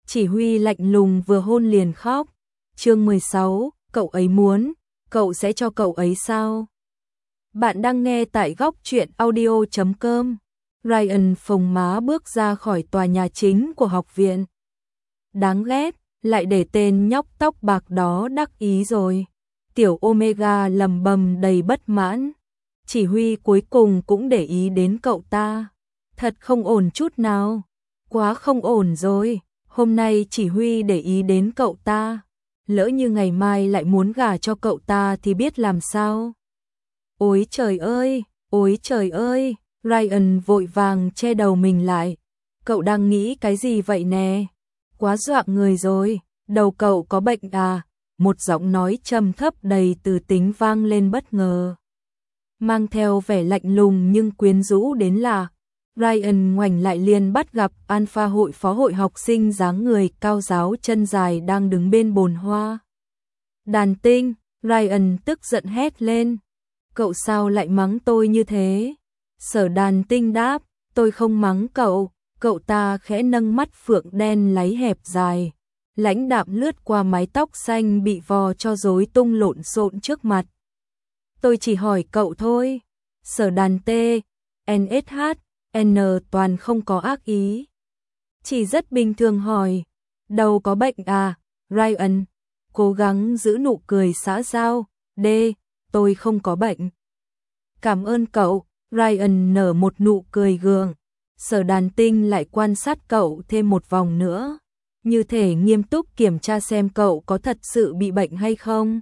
Chỉ Huy lạnh lùng vừa hôn liền khóc. Chương 16, cậu ấy muốn, cậu sẽ cho cậu ấy sao? Bạn đang nghe tại góc truyện audio.com. Ryan phồng má bước ra khỏi tòa nhà chính của học viện. Đáng ghét, lại để tên nhóc tóc bạc đó đắc ý rồi. Tiểu Omega lầm bầm đầy bất mãn. Chỉ Huy cuối cùng cũng để ý đến cậu ta. Thật không ổn chút nào. Quá không ổn rồi. Hôm nay Chỉ Huy để ý đến cậu ta. Lỡ như ngày mai lại muốn gả cho cậu ta thì biết làm sao. Ôi trời ơi, ôi trời ơi. Ryan vội vàng che đầu mình lại. Cậu đang nghĩ cái gì vậy nè? Quá dọa người rồi. Đầu cậu có bệnh à? Một giọng nói trầm thấp đầy từ tính vang lên bất ngờ. Mang theo vẻ lạnh lùng nhưng quyến rũ đến lạ. Ryan ngoảnh lại liền bắt gặp Alpha hội phó hội học sinh dáng người cao ráo chân dài đang đứng bên bồn hoa. Đàn Tinh, Ryan tức giận hét lên. Cậu sao lại mắng tôi như thế? Sở Đàn Tinh đáp, tôi không mắng cậu. Cậu ta khẽ nâng mắt phượng đen láy hẹp dài. Lãnh đạm lướt qua mái tóc xanh bị vò cho rối tung lộn xộn trước mặt. Tôi chỉ hỏi cậu thôi. Sở Đàn T, NSH, N toàn không có ác ý. Chỉ rất bình thường hỏi. Đầu có bệnh à? Ryan cố gắng giữ nụ cười xã giao. D, tôi không có bệnh. Cảm ơn cậu. Ryan nở một nụ cười gượng. Sở Đàn Tinh lại quan sát cậu thêm một vòng nữa. Như thể nghiêm túc kiểm tra xem cậu có thật sự bị bệnh hay không.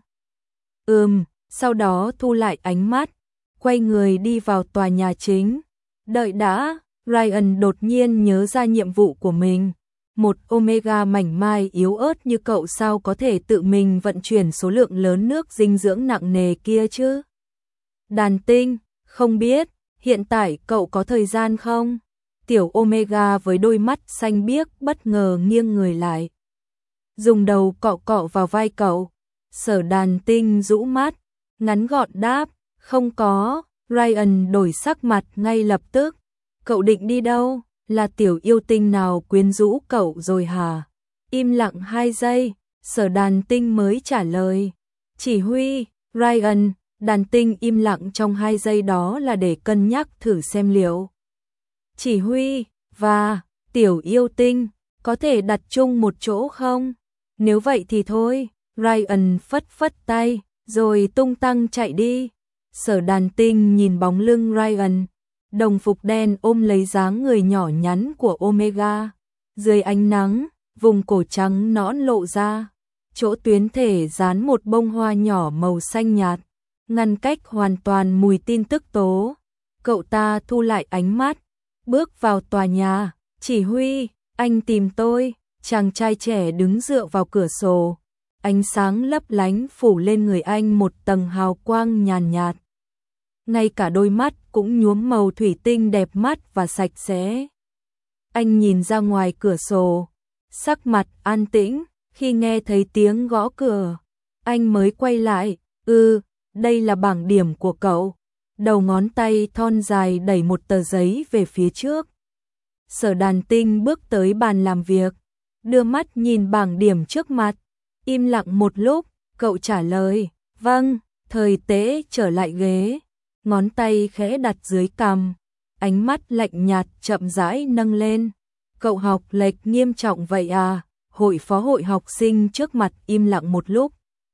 Sau đó thu lại ánh mắt. Quay người đi vào tòa nhà chính. Đợi đã, Ryan đột nhiên nhớ ra nhiệm vụ của mình. Một Omega mảnh mai yếu ớt như cậu sao có thể tự mình vận chuyển số lượng lớn nước dinh dưỡng nặng nề kia chứ? Đàn Tinh, không biết, hiện tại cậu có thời gian không? Tiểu Omega với đôi mắt xanh biếc bất ngờ nghiêng người lại. Dùng đầu cọ cọ vào vai cậu. Sở Đàn Tinh rũ mắt, ngắn gọn đáp, không có. Ryan đổi sắc mặt ngay lập tức. Cậu định đi đâu? Là tiểu yêu tinh nào quyến rũ cậu rồi hả? Im lặng 2 giây, Sở Đàn Tinh mới trả lời. Chỉ Huy, Ryan. Đàn Tinh im lặng trong 2 giây đó là để cân nhắc thử xem liệu Chỉ Huy và tiểu yêu tinh có thể đặt chung một chỗ không? Nếu vậy thì thôi. Ryan phất phất tay rồi tung tăng chạy đi. Sở Đàn Tinh nhìn bóng lưng Ryan, đồng phục đen ôm lấy dáng người nhỏ nhắn của Omega. Dưới ánh nắng, vùng cổ trắng nõn lộ ra, chỗ tuyến thể dán một bông hoa nhỏ màu xanh nhạt, ngăn cách hoàn toàn mùi tin tức tố. Cậu ta thu lại ánh mắt, bước vào tòa nhà. Chỉ Huy, anh tìm tôi. Chàng trai trẻ đứng dựa vào cửa sổ. Ánh sáng lấp lánh phủ lên người anh một tầng hào quang nhàn nhạt. Ngay cả đôi mắt cũng nhuốm màu thủy tinh đẹp mắt và sạch sẽ. Anh nhìn ra ngoài cửa sổ, sắc mặt an tĩnh. Khi nghe thấy tiếng gõ cửa, anh mới quay lại. Đây là bảng điểm của cậu. Đầu ngón tay thon dài đẩy một tờ giấy về phía trước. Sở Đàn Tinh bước tới bàn làm việc, đưa mắt nhìn bảng điểm trước mặt. Im lặng một lúc, cậu trả lời, vâng. Thời Tế trở lại ghế, ngón tay khẽ đặt dưới cằm, ánh mắt lạnh nhạt chậm rãi nâng lên. Cậu học lệch nghiêm trọng vậy à? Hội phó hội học sinh trước mặt im lặng một lúc,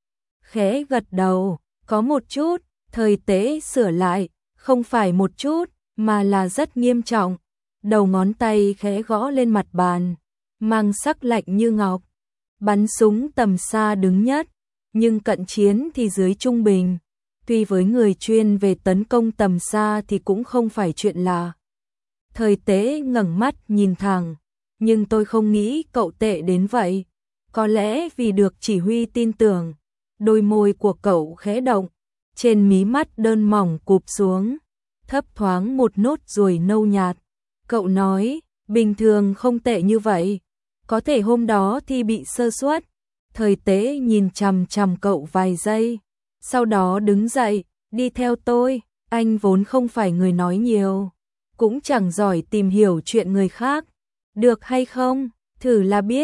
khẽ gật đầu, có một chút. Thời Tế sửa lại, không phải một chút, mà là rất nghiêm trọng. Đầu ngón tay khẽ gõ lên mặt bàn, mang sắc lạnh như ngọc. Bắn súng tầm xa đứng nhất, nhưng cận chiến thì dưới trung bình. Tuy với người chuyên về tấn công tầm xa thì cũng không phải chuyện lạ. Thời Tế ngẩng mắt nhìn thẳng, nhưng tôi không nghĩ cậu tệ đến vậy. Có lẽ vì được Chỉ Huy tin tưởng. Đôi môi của cậu khẽ động, trên mí mắt đơn mỏng cụp xuống, thấp thoáng một nốt ruồi nâu nhạt. Cậu nói, bình thường không tệ như vậy. Có thể hôm đó thì bị sơ suất. Thời Tế nhìn chằm chằm cậu vài giây, sau đó đứng dậy, đi theo tôi. Anh vốn không phải người nói nhiều, cũng chẳng giỏi tìm hiểu chuyện người khác. Được hay không? Thử là biết.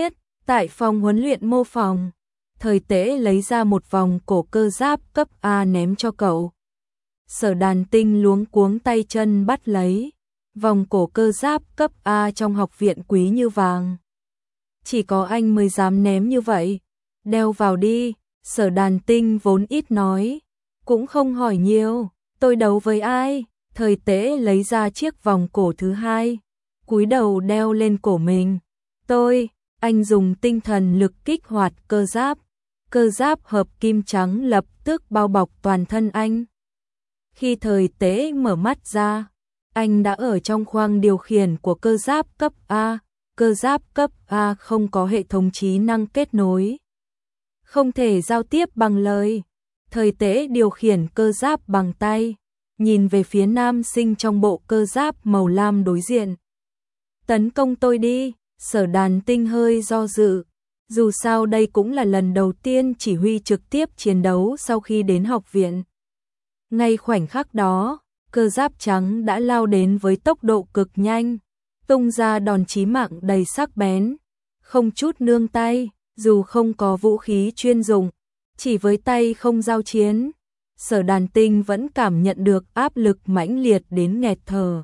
Tại phòng huấn luyện mô phỏng, Thời Tế lấy ra một vòng cổ cơ giáp cấp A ném cho cậu. Sở Đàn Tinh luống cuống tay chân bắt lấy. Vòng cổ cơ giáp cấp A trong học viện quý như vàng. Chỉ có anh mới dám ném như vậy. Đeo vào đi. Sở Đàn Tinh vốn ít nói, cũng không hỏi nhiều. Tôi đấu với ai? Thời Tế lấy ra chiếc vòng cổ thứ hai, cúi đầu đeo lên cổ mình. Anh dùng tinh thần lực kích hoạt cơ giáp. Cơ giáp hợp kim trắng lập tức bao bọc toàn thân anh. Khi Thời Tế mở mắt ra, anh đã ở trong khoang điều khiển của cơ giáp cấp A. Cơ giáp cấp A không có hệ thống trí năng kết nối, không thể giao tiếp bằng lời. Thời Tế điều khiển cơ giáp bằng tay, nhìn về phía nam sinh trong bộ cơ giáp màu lam đối diện. Tấn công tôi đi. Sở Đàn Tinh hơi do dự. Dù sao đây cũng là lần đầu tiên chỉ huy trực tiếp chiến đấu sau khi đến học viện. Ngay khoảnh khắc đó, cơ giáp trắng đã lao đến với tốc độ cực nhanh, tung ra đòn chí mạng đầy sắc bén, không chút nương tay. Dù không có vũ khí chuyên dụng, chỉ với tay không giao chiến, Sở Đàn Tinh vẫn cảm nhận được áp lực mãnh liệt đến nghẹt thở.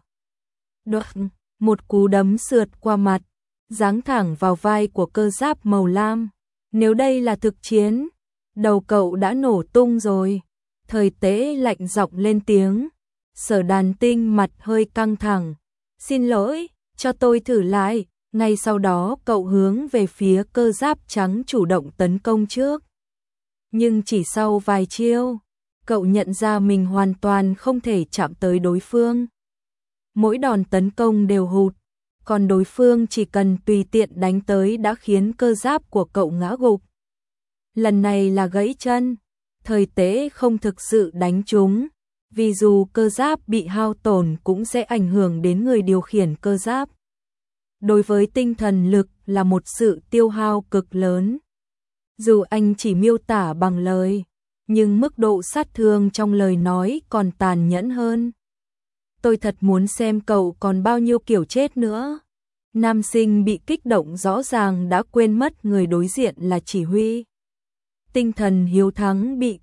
Một cú đấm sượt qua mặt, giáng thẳng vào vai của cơ giáp màu lam. Nếu đây là thực chiến, đầu cậu đã nổ tung rồi. Thời Tế lạnh giọng lên tiếng. Sở Đàn Tinh mặt hơi căng thẳng. Xin lỗi, cho tôi thử lại. Ngay sau đó cậu hướng về phía cơ giáp trắng chủ động tấn công trước. Nhưng chỉ sau vài chiêu, cậu nhận ra mình hoàn toàn không thể chạm tới đối phương. Mỗi đòn tấn công đều hụt, còn đối phương chỉ cần tùy tiện đánh tới đã khiến cơ giáp của cậu ngã gục. Lần này là gãy chân. Thời Tế không thực sự đánh trúng, vì dù cơ giáp bị hao tổn cũng sẽ ảnh hưởng đến người điều khiển cơ giáp. Đối với tinh thần lực là một sự tiêu hao cực lớn. Dù anh chỉ miêu tả bằng lời, nhưng mức độ sát thương trong lời nói còn tàn nhẫn hơn. Tôi thật muốn xem cậu còn bao nhiêu kiểu chết nữa. Nam sinh bị kích động rõ ràng đã quên mất người đối diện là chỉ huy. Tinh thần hiếu thắng bị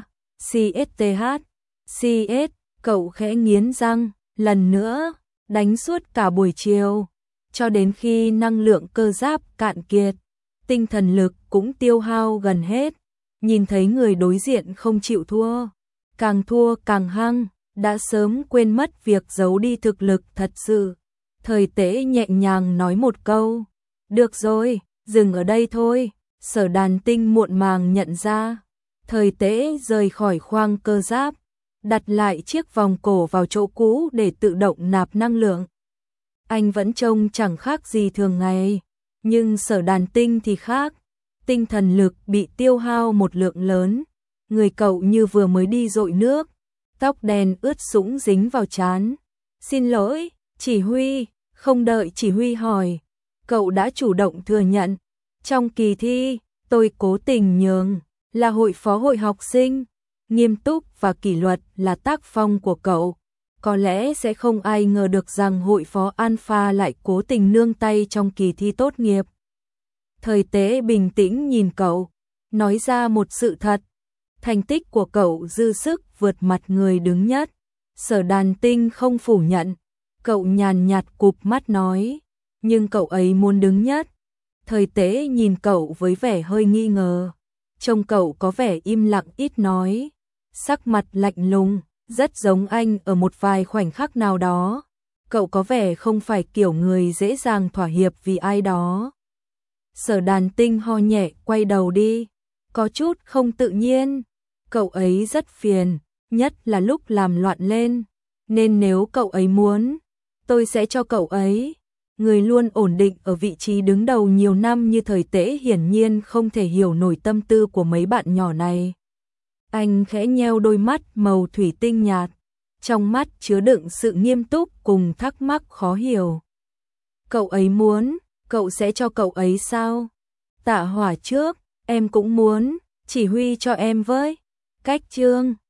CS, cậu khẽ nghiến răng, lần nữa, đánh suốt cả buổi chiều, cho đến khi năng lượng cơ giáp cạn kiệt, tinh thần lực cũng tiêu hao gần hết. Nhìn thấy người đối diện không chịu thua càng hăng, đã sớm quên mất việc giấu đi thực lực thật sự. Thời Tế nhẹ nhàng nói một câu, được rồi, dừng ở đây thôi. Sở Đàn Tinh muộn màng nhận ra. Thời Tế rời khỏi khoang cơ giáp, đặt lại chiếc vòng cổ vào chỗ cũ để tự động nạp năng lượng. Anh vẫn trông chẳng khác gì thường ngày, nhưng Sở Đàn Tinh thì khác. Tinh thần lực bị tiêu hao một lượng lớn, người cậu như vừa mới đi dội nước, tóc đen ướt sũng dính vào trán. Xin lỗi, chỉ huy. Không đợi chỉ huy hỏi, cậu đã chủ động thừa nhận. Trong kỳ thi, tôi cố tình nhường, là hội phó hội học sinh. Nghiêm túc và kỷ luật là tác phong của cậu. Có lẽ sẽ không ai ngờ được rằng hội phó Alpha lại cố tình nương tay trong kỳ thi tốt nghiệp. Thời Tế bình tĩnh nhìn cậu, nói ra một sự thật. Thành tích của cậu dư sức vượt mặt người đứng nhất. Sở Đàn Tinh không phủ nhận. Cậu nhàn nhạt cụp mắt nói, nhưng cậu ấy muốn đứng nhất. Thời Tế nhìn cậu với vẻ hơi nghi ngờ. Trông cậu có vẻ im lặng ít nói, sắc mặt lạnh lùng, rất giống anh ở một vài khoảnh khắc nào đó. Cậu có vẻ không phải kiểu người dễ dàng thỏa hiệp vì ai đó. Sở Đàn Tinh ho nhẹ quay đầu đi, có chút không tự nhiên. Cậu ấy rất phiền, nhất là lúc làm loạn lên. Nên nếu cậu ấy muốn, tôi sẽ cho cậu ấy. Người luôn ổn định ở vị trí đứng đầu nhiều năm như Thời Tế hiển nhiên không thể hiểu nổi tâm tư của mấy bạn nhỏ này. Anh khẽ nheo đôi mắt màu thủy tinh nhạt, trong mắt chứa đựng sự nghiêm túc cùng thắc mắc khó hiểu. Cậu ấy muốn, cậu sẽ cho cậu ấy sao? Tạ Hỏa trước, em cũng muốn, chỉ huy cho em với. Cách chương